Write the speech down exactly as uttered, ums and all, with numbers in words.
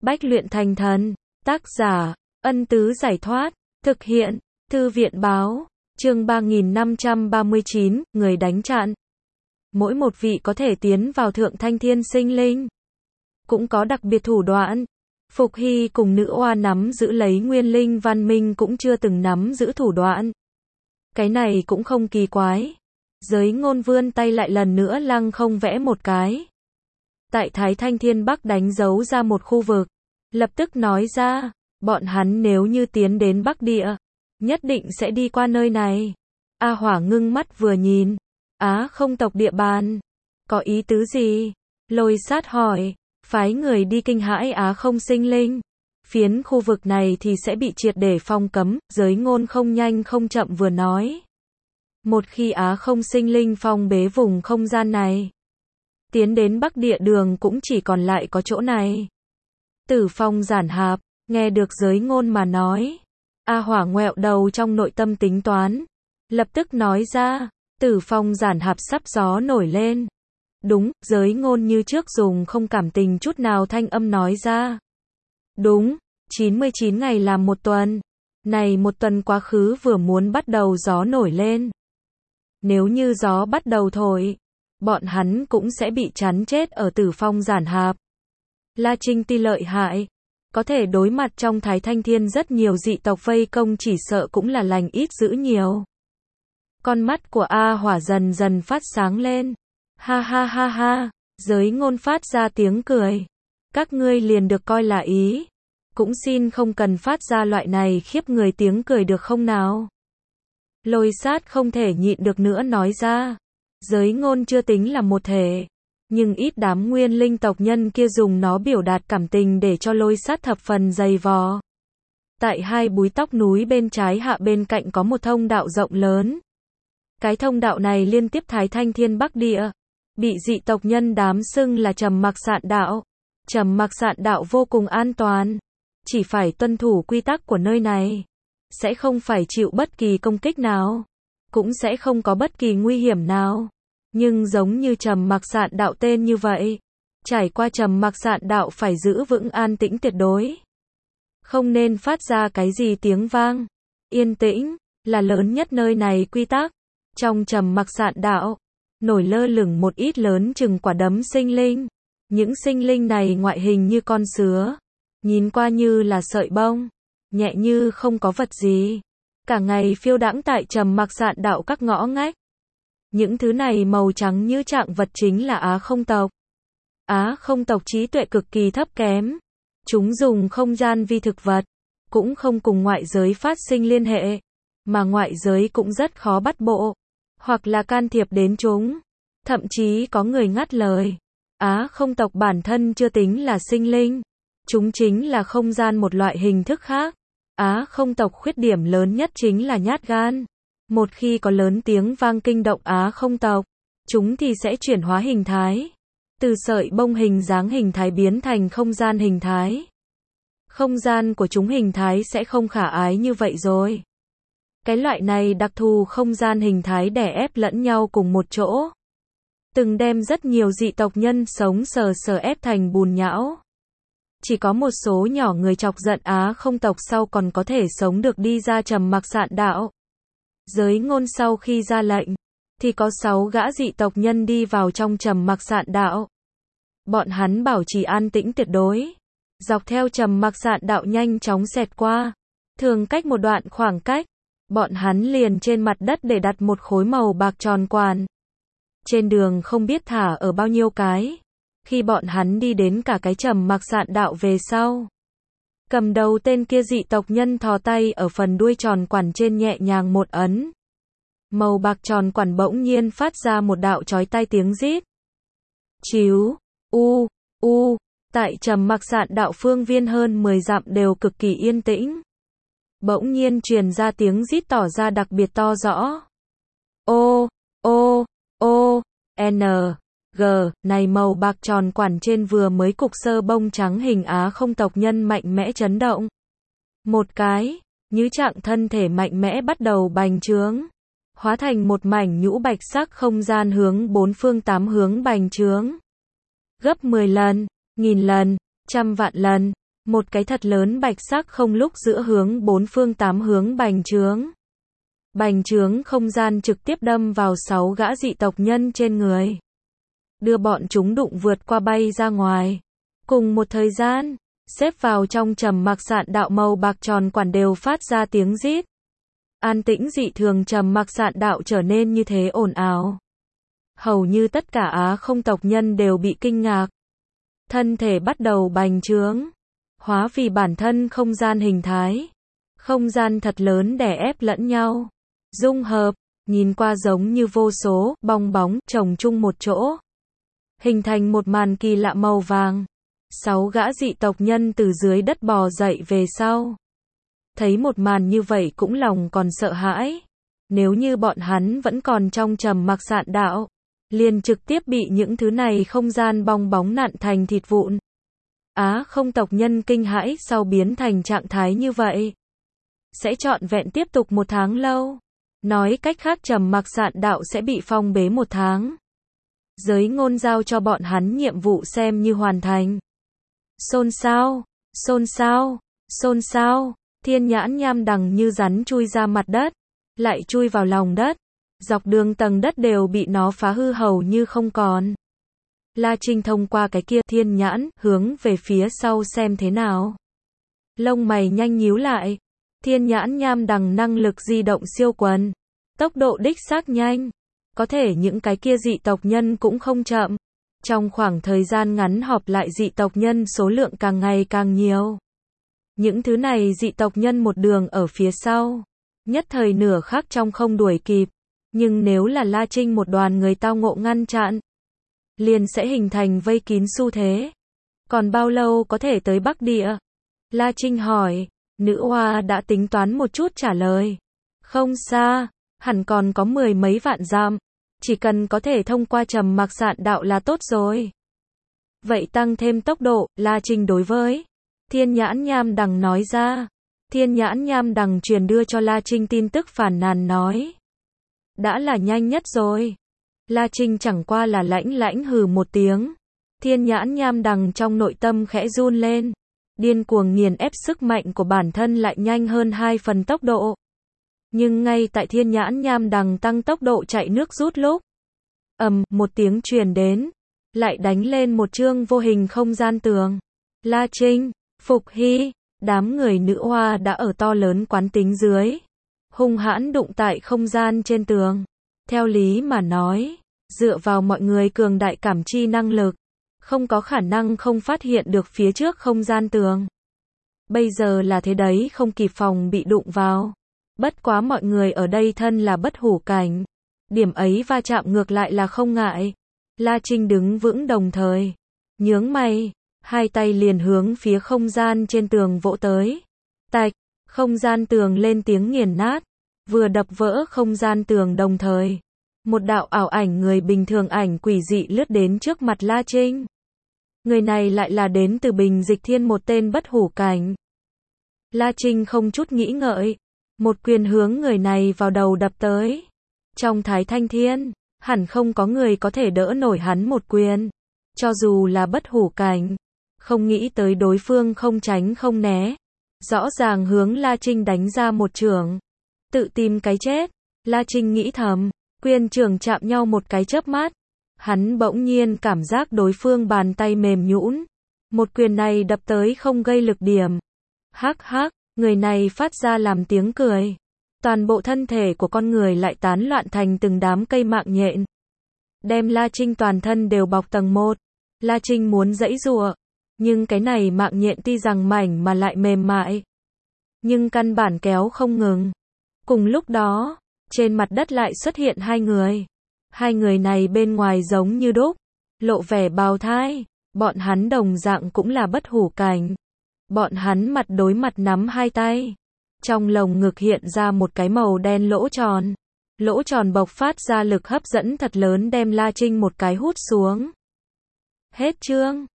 Bách luyện thành thần. Tác giả, Ân Tứ Giải Thoát. Thực hiện, Thư viện Báo. Chương ba nghìn năm trăm ba mươi chín, người đánh chặn. Mỗi một vị có thể tiến vào thượng thanh thiên sinh linh, cũng có đặc biệt thủ đoạn. Phục Hy cùng nữ oa nắm giữ lấy nguyên linh văn minh cũng chưa từng nắm giữ thủ đoạn. Cái này cũng không kỳ quái. Giới ngôn vươn tay lại lần nữa lăng không vẽ một cái. Tại Thái Thanh Thiên Bắc đánh dấu ra một khu vực. Lập tức nói ra, bọn hắn nếu như tiến đến Bắc Địa, nhất định sẽ đi qua nơi này. A Hỏa ngưng mắt vừa nhìn. Á không tộc địa bàn. Có ý tứ gì? Lôi Sát hỏi. Phái người đi kinh hãi Á không sinh linh. Phiến khu vực này thì sẽ bị triệt để phong cấm. Giới ngôn không nhanh không chậm vừa nói. Một khi Á không sinh linh phong bế vùng không gian này, tiến đến Bắc Địa đường cũng chỉ còn lại có chỗ này. Tử Phong giản hạp, nghe được giới ngôn mà nói. A Hỏa ngoẹo đầu trong nội tâm tính toán. Lập tức nói ra, Tử Phong giản hạp sắp gió nổi lên. Đúng, giới ngôn như trước dùng không cảm tình chút nào thanh âm nói ra. Đúng, chín mươi chín ngày làm một tuần. Này một tuần quá khứ vừa muốn bắt đầu gió nổi lên. Nếu như gió bắt đầu thổi, bọn hắn cũng sẽ bị chắn chết ở Tử Phong giản hạp. La Trinh Ti lợi hại, có thể đối mặt trong Thái Thanh Thiên rất nhiều dị tộc vây công, chỉ sợ cũng là lành ít dữ nhiều. Con mắt của A Hỏa dần dần phát sáng lên. Ha ha ha ha, giới ngôn phát ra tiếng cười. Các ngươi liền được coi là ý. Cũng xin không cần phát ra loại này khiếp người tiếng cười được không nào? Lôi Sát không thể nhịn được nữa nói ra. Giới ngôn chưa tính là một thể, nhưng ít đám nguyên linh tộc nhân kia dùng nó biểu đạt cảm tình để cho Lôi Sát thập phần dày vò. Tại hai búi tóc núi bên trái hạ bên cạnh có một thông đạo rộng lớn. Cái thông đạo này liên tiếp Thái Thanh Thiên Bắc Địa, bị dị tộc nhân đám xưng là Trầm Mặc Sạn Đạo. Trầm Mặc Sạn Đạo vô cùng an toàn, chỉ phải tuân thủ quy tắc của nơi này, sẽ không phải chịu bất kỳ công kích nào, cũng sẽ không có bất kỳ nguy hiểm nào. Nhưng giống như Trầm Mặc Sạn Đạo tên như vậy, trải qua Trầm Mặc Sạn Đạo phải giữ vững an tĩnh tuyệt đối, không nên phát ra cái gì tiếng vang. Yên tĩnh là lớn nhất nơi này quy tắc. Trong Trầm Mặc Sạn Đạo, nổi lơ lửng một ít lớn chừng quả đấm sinh linh. Những sinh linh này ngoại hình như con sứa, nhìn qua như là sợi bông, nhẹ như không có vật gì, cả ngày phiêu đãng tại Trầm Mặc Sạn Đạo các ngõ ngách. Những thứ này màu trắng như trạng vật chính là Á không tộc. Á không tộc trí tuệ cực kỳ thấp kém. Chúng dùng không gian vi thực vật, cũng không cùng ngoại giới phát sinh liên hệ, mà ngoại giới cũng rất khó bắt bộ, hoặc là can thiệp đến chúng. Thậm chí có người ngắt lời. Á không tộc bản thân chưa tính là sinh linh. Chúng chính là không gian một loại hình thức khác. Á không tộc khuyết điểm lớn nhất chính là nhát gan. Một khi có lớn tiếng vang kinh động Á không tộc, chúng thì sẽ chuyển hóa hình thái. Từ sợi bông hình dáng hình thái biến thành không gian hình thái. Không gian của chúng hình thái sẽ không khả ái như vậy rồi. Cái loại này đặc thù không gian hình thái đè ép lẫn nhau cùng một chỗ, từng đem rất nhiều dị tộc nhân sống sờ sờ ép thành bùn nhão. Chỉ có một số nhỏ người chọc giận Á không tộc sau còn có thể sống được đi ra Trầm Mặc Sạn Đạo. Giới ngôn sau khi ra lệnh, thì có sáu gã dị tộc nhân đi vào trong Trầm Mặc Sạn Đạo. Bọn hắn bảo trì an tĩnh tuyệt đối, dọc theo Trầm Mặc Sạn Đạo nhanh chóng xẹt qua. Thường cách một đoạn khoảng cách, bọn hắn liền trên mặt đất để đặt một khối màu bạc tròn quản. Trên đường không biết thả ở bao nhiêu cái. Khi bọn hắn đi đến cả cái Trầm Mặc Sạn Đạo về sau, cầm đầu tên kia dị tộc nhân thò tay ở phần đuôi tròn quản trên nhẹ nhàng một ấn. Màu bạc tròn quản bỗng nhiên phát ra một đạo chói tai tiếng rít. Chíu, u, u, tại Trầm Mặc Sạn Đạo phương viên hơn mười dặm đều cực kỳ yên tĩnh. Bỗng nhiên truyền ra tiếng rít tỏ ra đặc biệt to rõ. Ô, ô, ô, n, g, này màu bạc tròn quản trên vừa mới cục sơ bông trắng hình Á không tộc nhân mạnh mẽ chấn động. Một cái, như trạng thân thể mạnh mẽ bắt đầu bành trướng, hóa thành một mảnh nhũ bạch sắc không gian hướng bốn phương tám hướng bành trướng. Gấp mười lần, nghìn lần, trăm vạn lần, Một cái thật lớn bạch sắc không lúc giữa hướng bốn phương tám hướng bành trướng. Bành trướng không gian trực tiếp đâm vào sáu gã dị tộc nhân trên người. Đưa bọn chúng đụng vượt qua bay ra ngoài. Cùng một thời gian, xếp vào trong trầm mặc sạn đạo màu bạc tròn quản đều phát ra tiếng rít. An tĩnh dị thường trầm mặc sạn đạo trở nên như thế ồn ào. Hầu như tất cả Á không tộc nhân đều bị kinh ngạc. Thân thể bắt đầu bành trướng. Hóa vì bản thân không gian hình thái. Không gian thật lớn đè ép lẫn nhau. Dung hợp, nhìn qua giống như vô số bong bóng chồng chung một chỗ. Hình thành một màn kỳ lạ màu vàng. Sáu gã dị tộc nhân từ dưới đất bò dậy về sau. Thấy một màn như vậy cũng lòng còn sợ hãi. Nếu như bọn hắn vẫn còn trong trầm mặc sạn đạo, liền trực tiếp bị những thứ này không gian bong bóng nặn thành thịt vụn. Á không tộc nhân kinh hãi sau biến thành trạng thái như vậy. Sẽ trọn vẹn tiếp tục một tháng lâu. Nói cách khác trầm mặc sạn đạo sẽ bị phong bế một tháng. Giới ngôn giao cho bọn hắn nhiệm vụ xem như hoàn thành. Xôn xao, xôn xao, xôn xao, thiên nhãn nham đằng như rắn chui ra mặt đất, lại chui vào lòng đất. Dọc đường tầng đất đều bị nó phá hư hầu như không còn. La Trinh thông qua cái kia thiên nhãn, hướng về phía sau xem thế nào. Lông mày nhanh nhíu lại. Thiên nhãn nham đằng năng lực di động siêu quần. Tốc độ đích xác nhanh. Có thể những cái kia dị tộc nhân cũng không chậm. Trong khoảng thời gian ngắn họp lại dị tộc nhân số lượng càng ngày càng nhiều. Những thứ này dị tộc nhân một đường ở phía sau. Nhất thời nửa khắc trong không đuổi kịp. Nhưng nếu là La Trinh một đoàn người tao ngộ ngăn chặn, liền sẽ hình thành vây kín xu thế. Còn bao lâu có thể tới Bắc Địa? La Trinh hỏi. Nữ oa đã tính toán một chút trả lời. Không xa, hẳn còn có mười mấy vạn dặm. Chỉ cần có thể thông qua trầm mặc sạn đạo là tốt rồi. Vậy tăng thêm tốc độ, La Trinh đối với Thiên nhãn nham đằng nói ra. Thiên nhãn nham đằng truyền đưa cho La Trinh tin tức phàn nàn nói. Đã là nhanh nhất rồi. La Trinh chẳng qua là lãnh lãnh hừ một tiếng. Thiên nhãn nham đằng trong nội tâm khẽ run lên. Điên cuồng nghiền ép sức mạnh của bản thân lại nhanh hơn hai phần tốc độ. Nhưng ngay tại thiên nhãn nham đằng tăng tốc độ chạy nước rút lúc. Ầm, một tiếng truyền đến. Lại đánh lên một chương vô hình không gian tường. La Trinh, Phục Hy, đám người nữ hoa đã ở to lớn quán tính dưới. Hung hãn đụng tại không gian trên tường. Theo lý mà nói, dựa vào mọi người cường đại cảm chi năng lực, không có khả năng không phát hiện được phía trước không gian tường. Bây giờ là thế đấy không kịp phòng bị đụng vào. Bất quá mọi người ở đây thân là bất hủ cảnh. Điểm ấy va chạm ngược lại là không ngại. La Trinh đứng vững đồng thời. Nhướng mày, hai tay liền hướng phía không gian trên tường vỗ tới. Tạch, không gian tường lên tiếng nghiền nát. Vừa đập vỡ không gian tường đồng thời. Một đạo ảo ảnh người bình thường ảnh quỷ dị lướt đến trước mặt La Trinh. Người này lại là đến từ Bình Dịch Thiên một tên bất hủ cảnh. La Trinh không chút nghĩ ngợi. Một quyền hướng người này vào đầu đập tới. Trong Thái Thanh Thiên, hẳn không có người có thể đỡ nổi hắn một quyền. Cho dù là bất hủ cảnh. Không nghĩ tới đối phương không tránh không né. Rõ ràng hướng La Trinh đánh ra một chưởng. Tự tìm cái chết. La Trinh nghĩ thầm. Quyền chưởng chạm nhau một cái chớp mắt. Hắn bỗng nhiên cảm giác đối phương bàn tay mềm nhũn. Một quyền này đập tới không gây lực điểm. Hắc hắc, người này phát ra làm tiếng cười. Toàn bộ thân thể của con người lại tán loạn thành từng đám cây mạng nhện. Đem La Trinh toàn thân đều bọc tầng một. La Trinh muốn giãy giụa. Nhưng cái này mạng nhện tuy rằng mảnh mà lại mềm mại. Nhưng căn bản kéo không ngừng. Cùng lúc đó, trên mặt đất lại xuất hiện hai người. Hai người này bên ngoài giống như đúc, lộ vẻ bào thai. Bọn hắn đồng dạng cũng là bất hủ cảnh. Bọn hắn mặt đối mặt nắm hai tay. Trong lồng ngực hiện ra một cái màu đen lỗ tròn. Lỗ tròn bộc phát ra lực hấp dẫn thật lớn đem La Trinh một cái hút xuống. Hết chương.